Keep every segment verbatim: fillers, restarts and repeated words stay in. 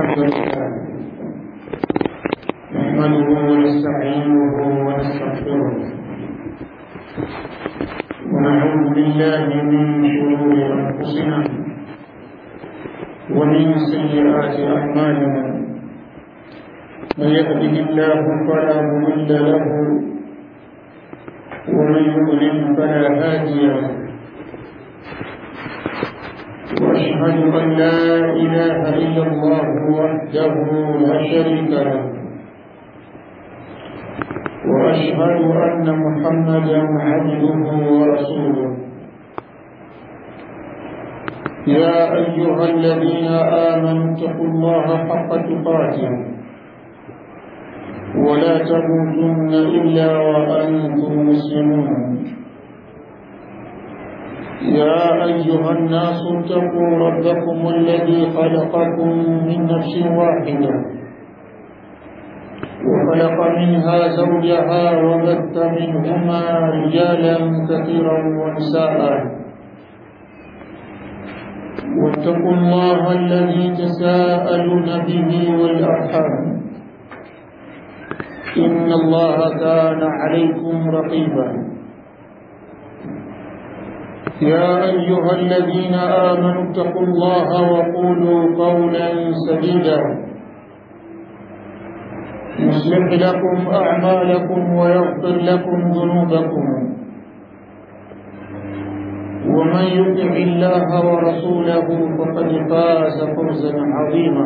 الحمد لله نحمده ونستعينه ونستغفره ونعوذ بالله من شرور أنفسنا ومن سيئات أعمالنا من يهده الله فلا مضل له ومن يضلل فلا هادي له وأشهد أن لا إله إلا الله وحده لا شريك له وأشهد أن محمدا عبده ورسوله يا أيها الذين آمنوا اتقوا الله حق تقاته ولا تموتن إلا وأنتم مسلمون يا أيها الناس اتقوا ربكم الذي خلقكم من نفس واحدة وخلق منها زوجها وبث منهما رجالا كثيرا ونساء واتقوا الله الذي تساءلون به والأرحام إن الله كان عليكم رقيبا يا أيها الذين آمنوا اتقوا الله وقولوا قولا سديدا يصلح لكم أعمالكم ويغفر لكم ذنوبكم ومن يطع الله ورسوله فقد فاز فوزا عظيما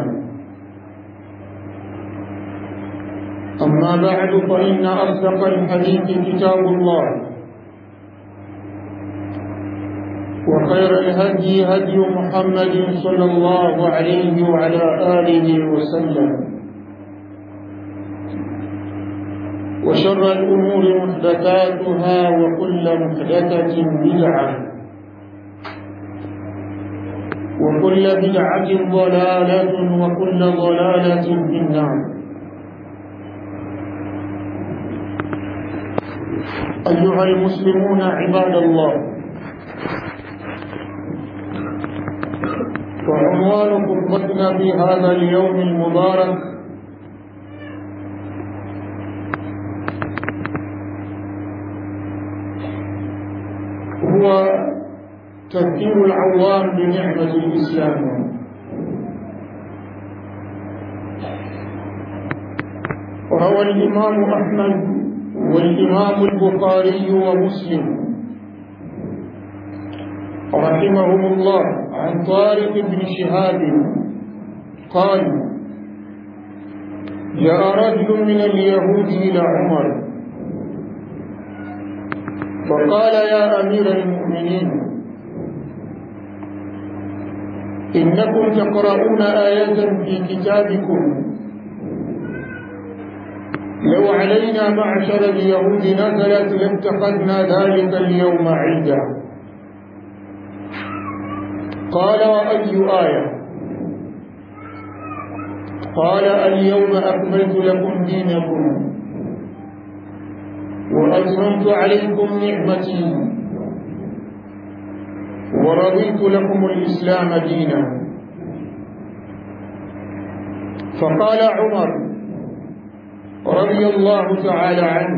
أما بعد فإن أصدق الحديث كتاب الله وخير الهدي هدي محمد صلى الله عليه وعلى آله وسلم وشر الأمور محدثاتها وكل محدثة بدعة وكل بدعة ضلالة وكل ضلالة في النار. أيها المسلمون عباد الله، وعنوان خطبتنا في هذا اليوم المبارك هو تذكير العوام بنعمة الإسلام. وروى الإمام أحمد والإمام البخاري ومسلم رحمهم الله عن طارق بن شهاب قال: جاء رجل من اليهود إلى عمر فقال: يا أمير المؤمنين، إنكم تقرؤون آية في كتابكم لو علينا معشر اليهود نزلت لاتخذنا ذلك اليوم عيدا. قال: وأي آية؟ قال: اليوم أكملت لكم دينكم وأتممت عليكم نعمتي ورضيت لكم الإسلام دينا. فقال عمر رضي الله تعالى عنه: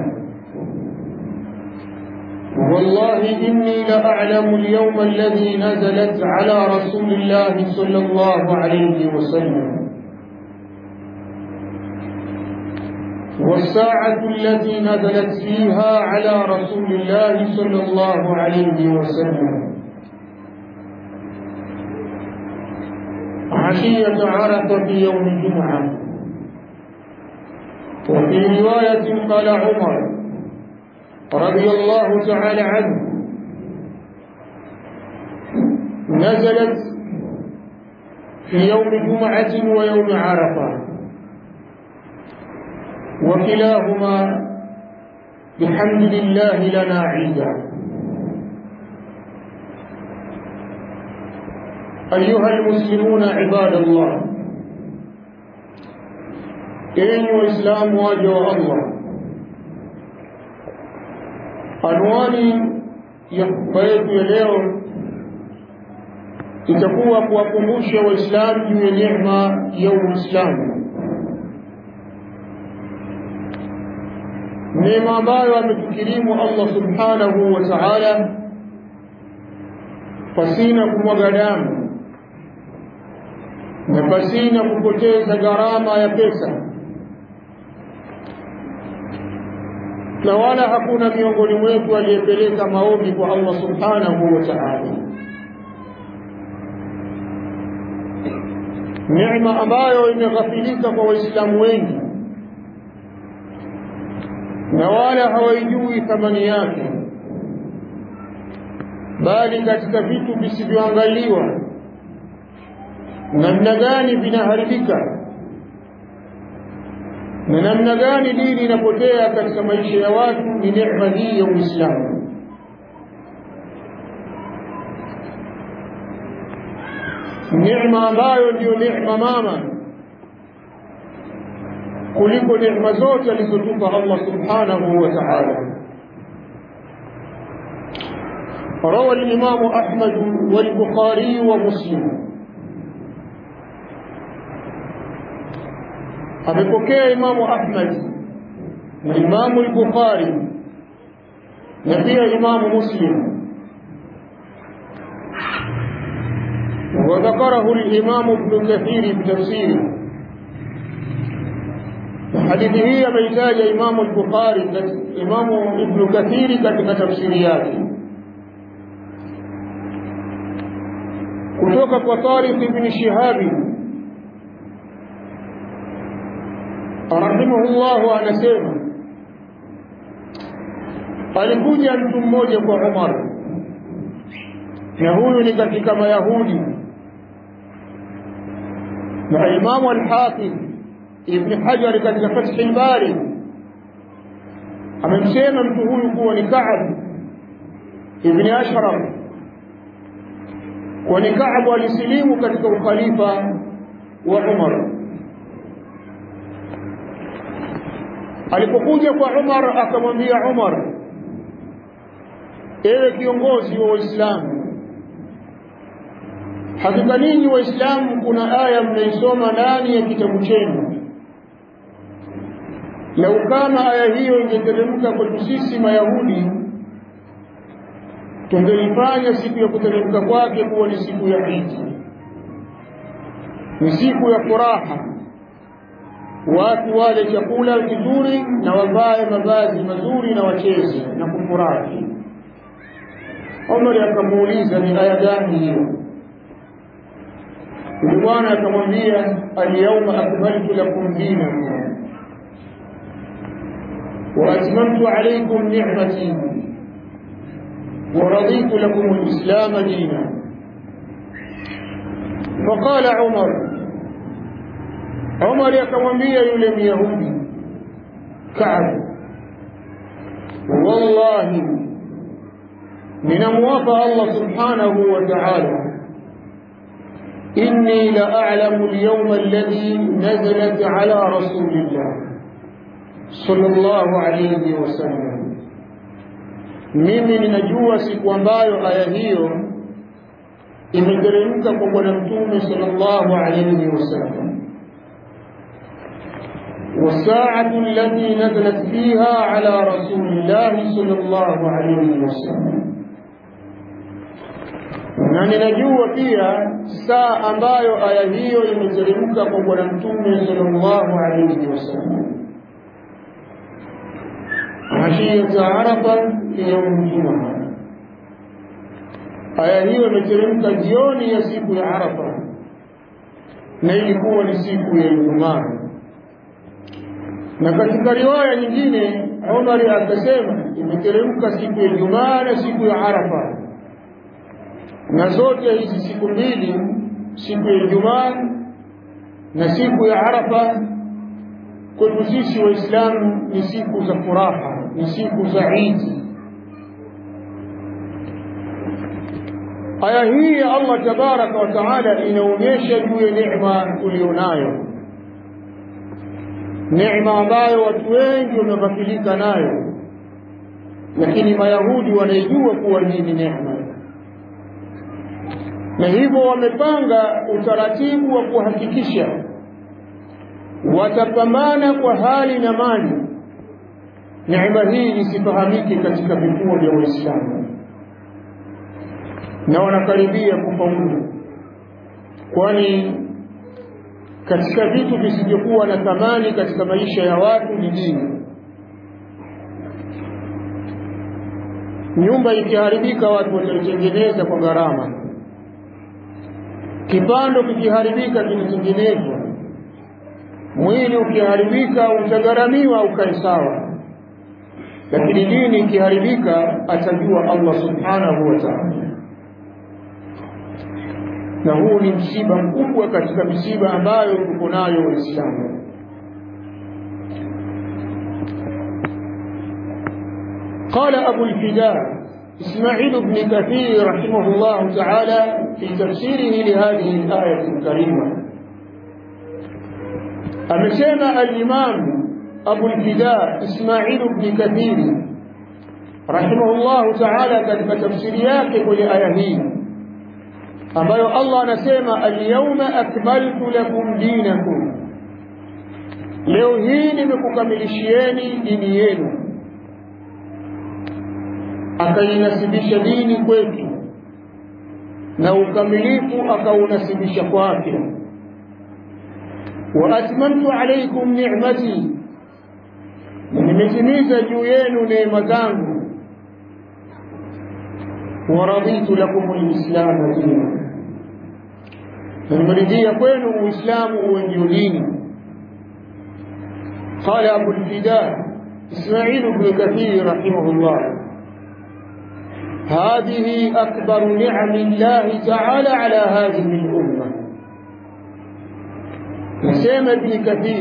والله إني لأعلم اليوم الذي نزلت على رسول الله صلى الله عليه وسلم والساعة التي نزلت فيها على رسول الله صلى الله عليه وسلم عشية عرفة في يوم الجمعة. وفي رواية قال عمر رضي الله تعالى عنه: نزلت في يوم جمعة ويوم عرفة، وكلاهما بحمد الله لنا عيدا. أيها المسلمون عباد الله، enyi Waislamu waja wa Allah, anwani ya khutba yetu ya leo itakuwa kuwakumbusha waislamu juu ya neema ya Uislamu, neema ambayo ametukirimu Allah subhanahu wa ta'ala pasina kumwaga damu na pasina kupoteza gharama ya pesa, na wala hakuna miongoni mwetu aliyepeleka maombi kwa Allah subhanahu wa ta'ala. Neema ambayo imeghafilika kwa waislamu wengi na wala hawaijui thamani yake, bali katika vitu visivyoangaliwa namna gani vinaharibika na namna gani dini inapotea katika maisha ya watu ni neema hii ya Uislamu. Neema ambayo ndio neema mama kuliko neema zote alizotupa Allah subhanahu wa ta'ala. روى الإمام أحمد والبخاري ومسلم. amepokea Imamu Ahmad na Imamu al-Bukhari na pia Imamu Muslim, وذكره الإمام ابن كثير بتفسيره. hadithi hii ameitaja Imamu al-Bukhari na Imamu Ibn Kathir katika tafsiri yake kutoka kwa Tariq ibn Shihab rahimahullah, anasema alikuja mtu mmoja kwa Umar, na huyu ni katika Mayahudi, na Imamu al-Hafiz Ibn Hajar katika Fath al-Bari amemsema mtu huyu kuwa ni Ka'b ibn Ashraf, kwani Ka'b alisilimu katika ukhalifa wa Umar. Alipokuja kwa Umar akamwambia Umar, ewe kiongozi wa Waislamu, hakika ninyi Waislamu kuna aya mnaisoma ndani ya kitabu chenu. Lau kama aya hiyo ingeteremka kwetu sisi Mayahudi, tungeifanya siku ya kuteremka kwake kuwa ni siku ya Eid, ni siku ya furaha, watu wale chakula kizuri na wavae mavazi mazuri na wacheze na kufurahi. Umar akamuuliza, ni aya gani hiyo? Bwana akamwambia, al-yawma akmaltu lakum dinakum wa atmamtu alaykum ni'mati wa raditu lakum al-islam dinan. Faqala Umar, Umar akamwambia yule Myahudi Ka'b, wallahi ninamwapa Allah subhanahu wa ta'ala, inni la a'lamu al-yawma alladhi nazalat ala rasulillah sallallahu alayhi wasallam, mimi ninajua siku ambayo aya hiyo imeteremka kwa bwana mtume sallallahu alayhi wasallam, والساعة التي نزلت فيها على رسول الله صلى الله عليه وسلم, na ninajua pia saa ambayo aya hiyo imeteremka kwa bwana mtume sallallahu alayhi wasallam, ashiyat Arafa fi yawm al-jum'ah. Aya hiyo imeteremka jioni ya siku ya Arafa, na ilikuwa ni siku ya Ijumaa. Na katika riwaya nyingine Umar akasema imeteremka siku ya Ijumaa na siku ya Arafa, na zote hizi siku mbili, siku ya Ijumaa na siku ya Arafa, kwetu sisi Waislamu ni siku za furaha, ni siku za Eid. Aya hii ya Allah tabaraka wa taala inaonyesha juu ya neema tulionayo, neema ambayo watu wengi wameghafilika nayo, lakini Mayahudi wanaijua kuwa hii ni neema. na hivyo wamepanga utaratibu wa kuhakikisha watapambana kwa hali na mali neema hii isifahamike katika vituo vya Uislamu, na wanakaribia kufaulu, kwani katika vitu visivyokuwa na thamani katika maisha ya watu ni dini. Nyumba ikiharibika watu wataitengeneza kwa gharama, kipando kikiharibika kinatengenezwa, mwili ukiharibika utagharamiwa ukae sawa, lakini dini ikiharibika atajua Allah subhanahu wa ta'ala. Na huu ni msiba mkubwa katika misiba ambayo tuko nayo Waislamu. قال أبو الفداء إسماعيل بن كثير رحمه الله تعالى في تفسيره لهذه الآية الكريمة، أمسيما الإمام أبو الفداء إسماعيل بن كثير رحمه الله تعالى كتب تفسيرياك لآية هي ambayo Allah anasema al-yawma akmaltu lakum dinakum, leo hii nimekukamilishieni dini yenu. Akainasibisha dini kwetu na ukamilifu akaunasibisha kwake. Wa atmamtu alaykum ni'mati, nimetimiza juu yenu neema zangu. Wa raditu lakum al-islam dinan, nimeridhia kwenu uislamu uwe ndio dini. Qala Abu al-Fida Ismail ibn Kathir rahimahullah, هذه أكبر نعم الله تعالى على هذه الأمة. نسمى ابن كثير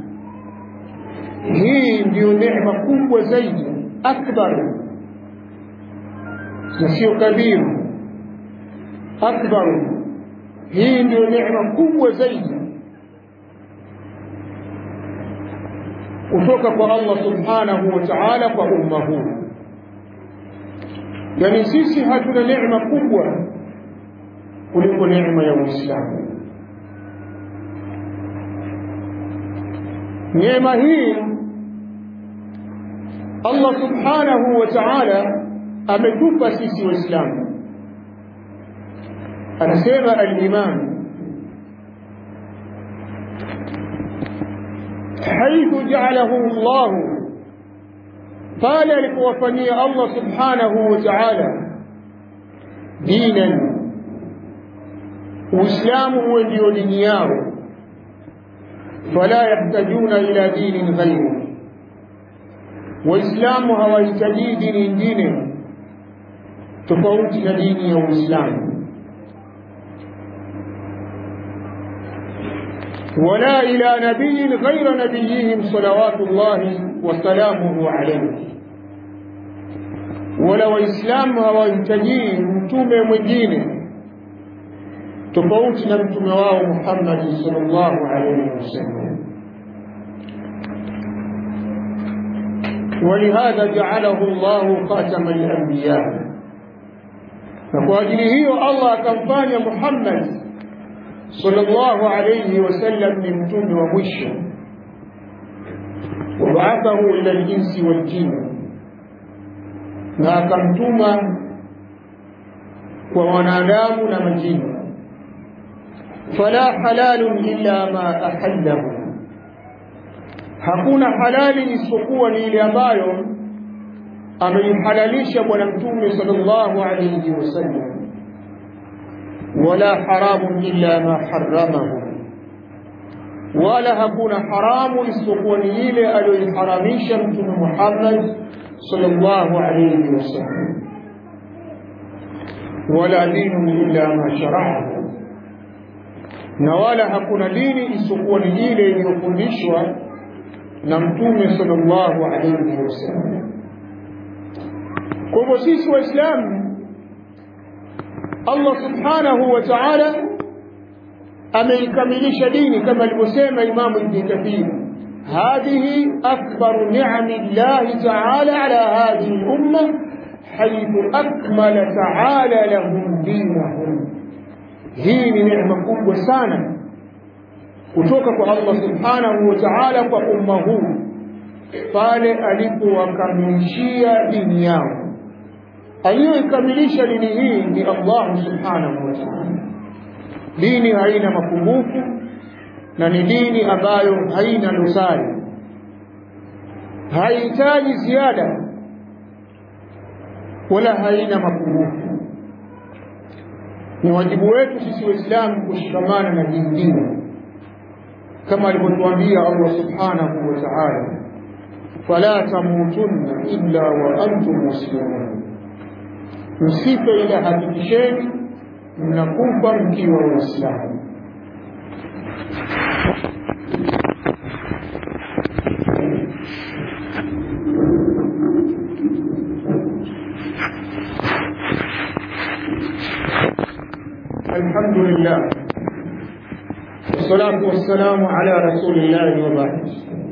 هي ndio neema kubwa zaidi, akbar sio kabir, akbar. Hii ndio neema kubwa zaidi kutoka kwa Allah subhanahu wa ta'ala kwa umma huu. Yani sisi hatuna neema kubwa kuliko neema ya Uislamu. Neema hii Allah subhanahu wa ta'ala ametupa sisi Waislamu. Anasema al-Imam حيث جعله الله، قال لكوفني الله سبحانه وتعالى دينا، وإسلام هو دين ياو، فلا يحتاجون إلى دين غيره. وإسلام هو يحتاجي دين دينه تفوت ديني وإسلام. ولا إلى نبي غير نبيهم صلوات الله وسلامه عليه. ولو إسلام هو يحتاجي متومه mwingine tofauti na mtume wao Muhammad sallallahu alayhi wasallam. ولهذا جعله الله خاتم الأنبياء، فقال هي الله akamfanya Muhammad sallallahu alayhi wasallam ni mtume wa mwisho. وبعثه إلى الإنس والجن، na akamtuma kwa wanadamu na majini. فلا حلال إلا ما أحله، hakuna halali isipokuwa ni ile ambayo ameihalalisha bwana mtume sallallahu alayhi wasallam. ولا حرام إلا ما حرمه، ولا hakuna haramu isipokuwa ni ile aliyoharamisha mtume Muhammad sallallahu alayhi wasallam. ولا دين إلا ما شرعه، na wala hakuna dini isipokuwa ni ile iliyofundishwa na mtume sallallahu alayhi wasallam. Kwa hivyo sisi Waislamu, Allah subhanahu wa ta'ala ameikamilisha dini kama alivyosema Imam Ibn Kathir, hadhihi akbaru ni'ami Allah ta'ala ala hadhihi al-umma haythu akmala ta'ala lahum dinahum. hii ni neema kubwa sana kutoka kwa Allah subhanahu wa ta'ala kwa umma huu pale alipowakamilishia dini yao. Aliyoikamilisha dini hii ni Allah subhanahu wa ta'ala. Dini haina mapungufu na ni dini ambayo haina dosari, haihitaji ziada wala haina mapungufu. Ni wajibu wetu sisi Waislamu kushikamana na dini hii kama alivyotuambia Allah subhanahu wa ta'ala, fala tamutunna illa wa antum muslimun, msife ila hakikisheni mnakufa mkiwa Waislamu. الحمد لله والصلاة والسلام على رسول الله وبعد.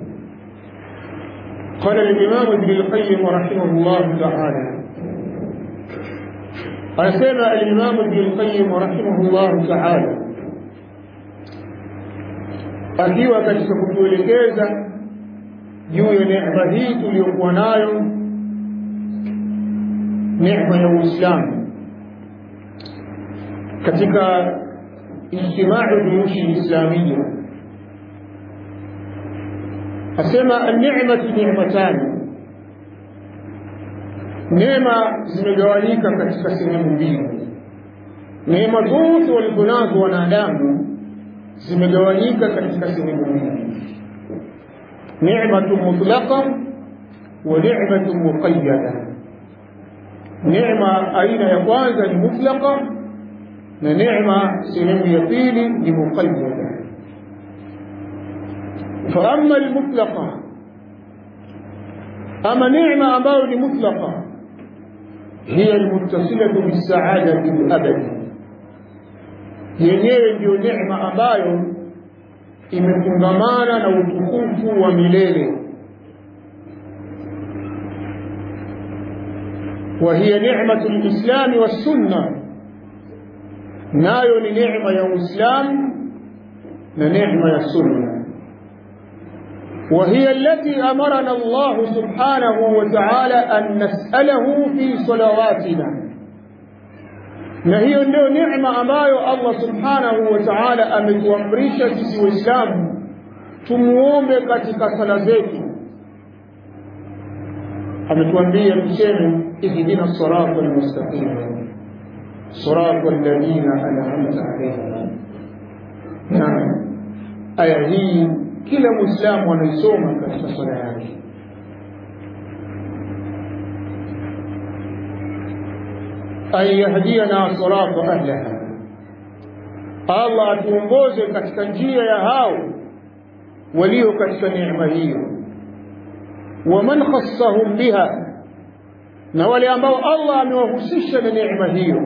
قال الإمام ابن القيم رحمه الله تعالى، أسمع الإمام ابن القيم رحمه الله تعالى akiwa katika kutuelekeza juu ya neema hii tuliyokuwa nayo, neema ya Uislamu katika ijtimau juyushi islamia. Asema an-ni'matu ni'matani, neema zimegawanyika katika sehemu mbili. Neema zote walizonazo wanadamu zimegawanyika katika sehemu mbili, ni'matu mutlaqa wa ni'matu muqayyada. Neema aina ya kwanza ni mutlaqa na neema sehemu ya pili ni muqayyada. Fa amma al-mutlaqa, ama neema ambayo ni mutlaqa, hiya al-muttasilatu bis-sa'adati al-abadi, yenyewe ndio neema ambayo imefungamana na utukufu wa milele. Wa hiya ni'matu al-islam was-sunnah, nayo ni neema ya Uislamu na neema ya sunna. وهي التي أمرنا الله سبحانه وتعالى أن نسأله في صلواتنا، na hiyo ndio neema ambayo Allah subhanahu wa ta'ala ametuamrisha sisi Waislamu tumuombe katika sala zetu. Ametuambia tuseme ihdina siratal mustaqim siratal ladina an'amta alayhim. Na aya hii kila Muislamu anaisoma katika sala yake. Ay yahdina sirata ahliha, Allah atuongoze katika njia ya hao walio katika neema hiyo. Wa man khassahum biha, na wale ambao Allah amewahusisha na neema hiyo.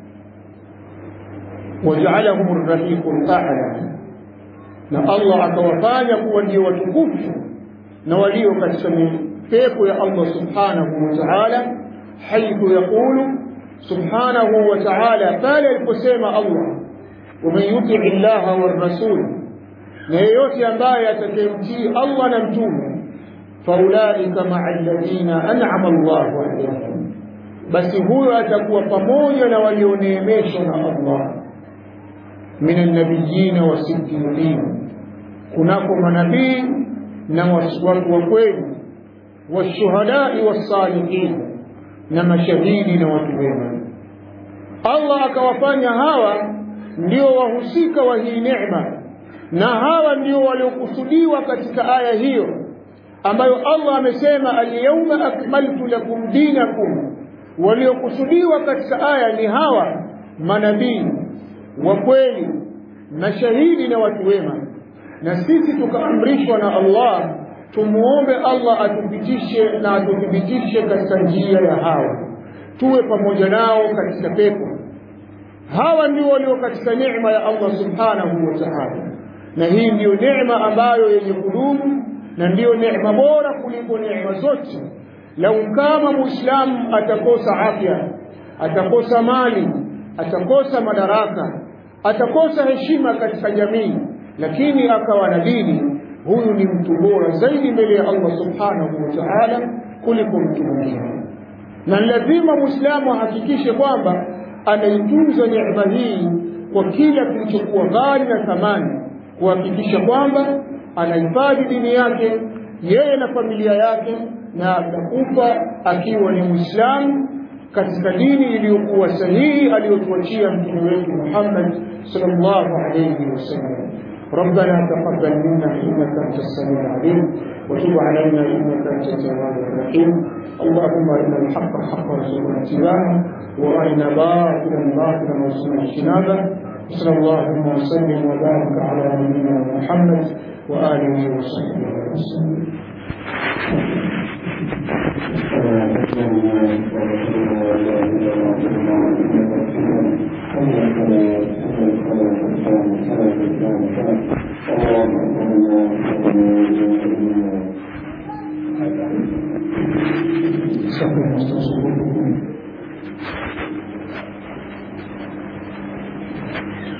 Waja'alahum ar-rafiqul a'la, na Allah akawafanya kuwa ndio watukufu na walio katika pepo ya Allah subhanahu wa ta'ala, haithu yaqulu subhanahu wa ta'ala, pale aliposema Allah, ومن يطع الله والرسول, na yeyote ambaye atakayemtii Allah na mtume, faulaika ma'a alladhina an'ama Allahu alayhim, basi huyo atakuwa pamoja na walioneemeshwa na Allah, minan nabiyina wasiddiqin, kunako manabii na watu wa kweli, washuhadai wassalihin, na mashahidi na watu wema. Allah akawafanya hawa ndio wahusika wa hii neema, na hawa ndio waliokusudiwa katika aya hiyo ambayo Allah amesema al-yawma akmaltu lakum dinakum. Waliokusudiwa katika aya ni hawa manabii wa kweli, mashahidi na watu wema. Na sisi tukaamrishwa na Allah tumuombe Allah atupitishe na atuthibitishe katika njia ya hawa, tuwe pamoja nao katika pepo. Hawa ndio walio katika neema ya Allah subhanahu wa ta'ala, na hii ndio neema ambayo yenye kudumu na ndio neema bora kuliko neema zote. Lau kama Muislamu atakosa afya, atakosa mali, atakosa madaraka, atakosa heshima katika jamii, lakini akawa na dini, huyu ni mtu bora zaidi mbele ya Allah subhanahu wa ta'ala kuliko mtu mwingine. Na lazima Muislamu ahakikishe kwamba anaitunza neema hii kwa kila kilichokuwa ghali na thamani, kuhakikisha kwamba anahifadhi dini yake yeye na familia yake, na atakufa akiwa ni Muislamu katika dini iliyokuwa sahihi aliyotuachia mtume wetu Muhammad sallallahu alayhi wasallam. ربنا تقبل منا انك انت السميع العليم وتب علينا انك انت التواب الرحيم. اللهم ارنا الحق حقا وارزقنا اتباعه وارنا باطلا باطلا وارزقنا اجتنابه. صلى الله وسلم وبارك على نبينا محمد واله وصحبه وسلم.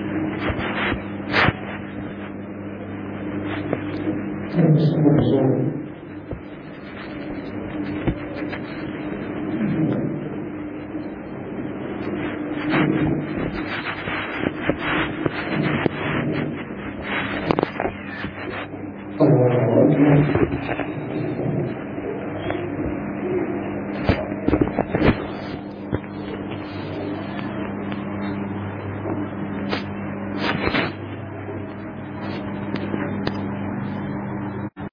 Thank you.